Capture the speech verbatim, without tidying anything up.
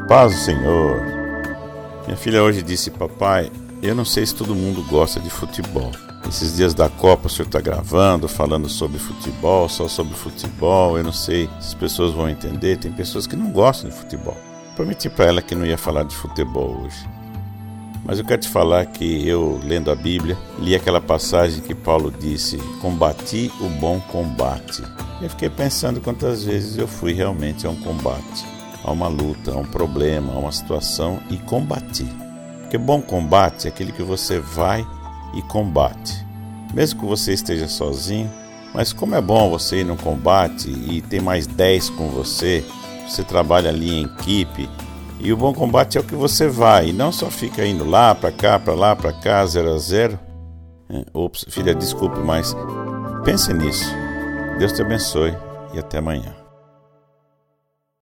Paz do Senhor. Minha filha hoje disse: papai, eu não sei se todo mundo gosta de futebol. Esses dias da Copa o senhor está gravando, falando sobre futebol, só sobre futebol. Eu não sei se as pessoas vão entender. Tem pessoas que não gostam de futebol. Prometi para ela que não ia falar de futebol hoje. Mas eu quero te falar que eu, lendo a Bíblia, li aquela passagem que Paulo disse: combati o bom combate. E eu fiquei pensando quantas vezes eu fui realmente a um combate, a uma luta, a um problema, a uma situação e combati. Porque bom combate é aquele que você vai e combate. Mesmo que você esteja sozinho, mas como é bom você ir num combate e ter mais dez com você, você trabalha ali em equipe. E o bom combate é o que você vai, e não só fica indo lá, pra cá, pra lá, pra cá, zero a zero. É, ops, filha, desculpe, mas pense nisso. Deus te abençoe e até amanhã.